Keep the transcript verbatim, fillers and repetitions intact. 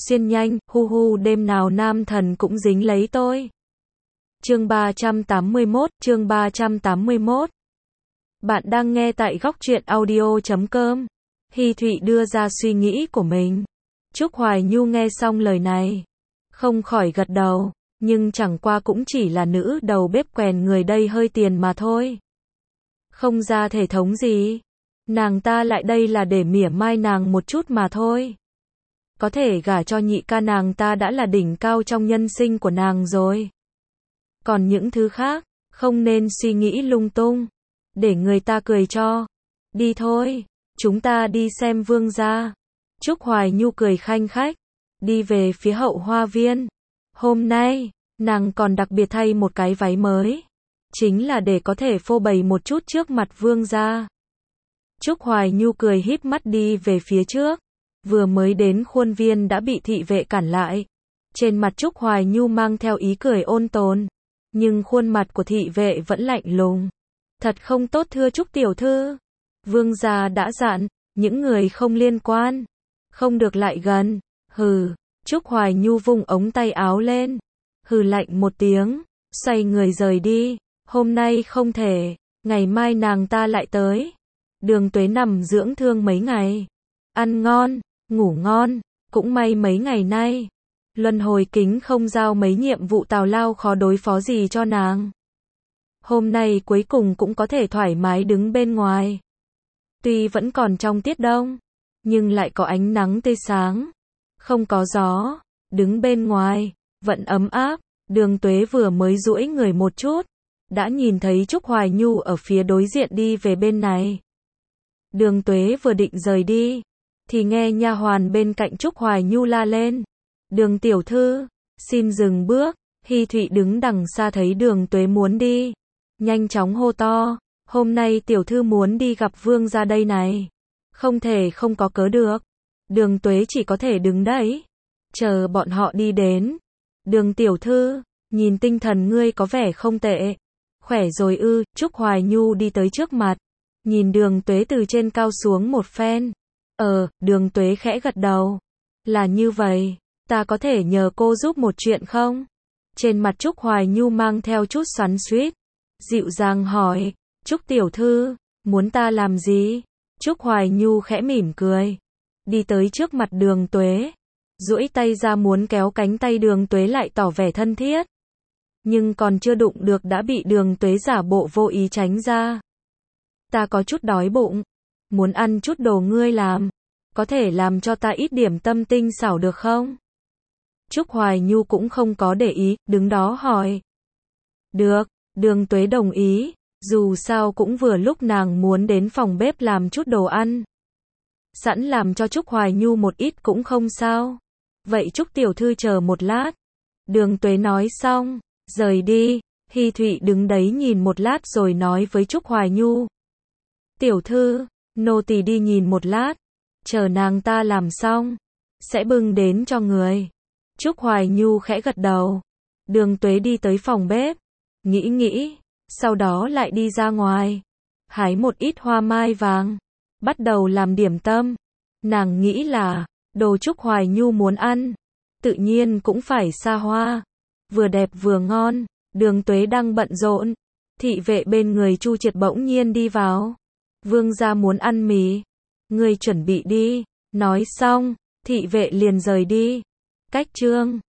xuyên nhanh, hu hu đêm nào nam thần cũng dính lấy tôi. Chương ba trăm tám mươi mốt, chương ba trăm tám mươi mốt. Bạn đang nghe tại góc truyện audio chấm com. Hy Thụy đưa ra suy nghĩ của mình. Trúc Hoài Nhu nghe xong lời này, không khỏi gật đầu, nhưng chẳng qua cũng chỉ là nữ đầu bếp quèn người đây hơi tiền mà thôi. Không ra thể thống gì. Nàng ta lại đây là để mỉa mai nàng một chút mà thôi. Có thể gả cho nhị ca nàng ta đã là đỉnh cao trong nhân sinh của nàng rồi. Còn những thứ khác, không nên suy nghĩ lung tung, để người ta cười cho. Đi thôi, chúng ta đi xem vương gia. Trúc Hoài Nhu cười khanh khách, đi về phía hậu hoa viên. Hôm nay, nàng còn đặc biệt thay một cái váy mới, chính là để có thể phô bày một chút trước mặt vương gia. Trúc Hoài Nhu cười híp mắt đi về phía trước, vừa mới đến khuôn viên đã bị thị vệ cản lại. Trên mặt Trúc Hoài Nhu mang theo ý cười ôn tồn, nhưng khuôn mặt của thị vệ vẫn lạnh lùng. Thật không tốt thưa Trúc tiểu thư. Vương gia đã dặn, những người không liên quan, không được lại gần. Hừ, Trúc Hoài Nhu vung ống tay áo lên, hừ lạnh một tiếng, xoay người rời đi. Hôm nay không thể, ngày mai nàng ta lại tới. Đường Tuế nằm dưỡng thương mấy ngày, ăn ngon, ngủ ngon, cũng may mấy ngày nay, luân hồi kính không giao mấy nhiệm vụ tào lao khó đối phó gì cho nàng. Hôm nay cuối cùng cũng có thể thoải mái đứng bên ngoài. Tuy vẫn còn trong tiết đông, nhưng lại có ánh nắng tươi sáng, không có gió, đứng bên ngoài, vẫn ấm áp. Đường Tuế vừa mới duỗi người một chút, đã nhìn thấy Trúc Hoài Nhu ở phía đối diện đi về bên này. Đường Tuế vừa định rời đi, thì nghe nha hoàn bên cạnh Trúc Hoài Nhu la lên. Đường tiểu thư, xin dừng bước. Hy Thụy đứng đằng xa thấy Đường Tuế muốn đi, nhanh chóng hô to, hôm nay tiểu thư muốn đi gặp vương gia đây này. Không thể không có cớ được. Đường Tuế chỉ có thể đứng đấy, chờ bọn họ đi đến. Đường tiểu thư, nhìn tinh thần ngươi có vẻ không tệ. Khỏe rồi ư? Trúc Hoài Nhu đi tới trước mặt, nhìn Đường Tuế từ trên cao xuống một phen. Ờ, Đường Tuế khẽ gật đầu. Là như vậy, ta có thể nhờ cô giúp một chuyện không? Trên mặt Trúc Hoài Nhu mang theo chút xoắn xuýt, dịu dàng hỏi, Trúc tiểu thư, muốn ta làm gì? Trúc Hoài Nhu khẽ mỉm cười, đi tới trước mặt Đường Tuế, duỗi tay ra muốn kéo cánh tay Đường Tuế lại tỏ vẻ thân thiết. Nhưng còn chưa đụng được đã bị Đường Tuế giả bộ vô ý tránh ra. Ta có chút đói bụng, muốn ăn chút đồ ngươi làm, có thể làm cho ta ít điểm tâm tinh xảo được không? Trúc Hoài Nhu cũng không có để ý, đứng đó hỏi. Được, Đường Tuế đồng ý, dù sao cũng vừa lúc nàng muốn đến phòng bếp làm chút đồ ăn. Sẵn làm cho Trúc Hoài Nhu một ít cũng không sao. Vậy Trúc tiểu thư chờ một lát. Đường Tuế nói xong, rời đi. Hy Thụy đứng đấy nhìn một lát rồi nói với Trúc Hoài Nhu. Tiểu thư, nô tỳ đi nhìn một lát, chờ nàng ta làm xong, sẽ bưng đến cho người. Trúc Hoài Nhu khẽ gật đầu. Đường Tuế đi tới phòng bếp, nghĩ nghĩ, sau đó lại đi ra ngoài, hái một ít hoa mai vàng, bắt đầu làm điểm tâm. Nàng nghĩ là, đồ Trúc Hoài Nhu muốn ăn, tự nhiên cũng phải xa hoa, vừa đẹp vừa ngon. Đường Tuế đang bận rộn, thị vệ bên người Chu Triệt bỗng nhiên đi vào. Vương gia muốn ăn mì, ngươi chuẩn bị đi. Nói xong, thị vệ liền rời đi. Cách chương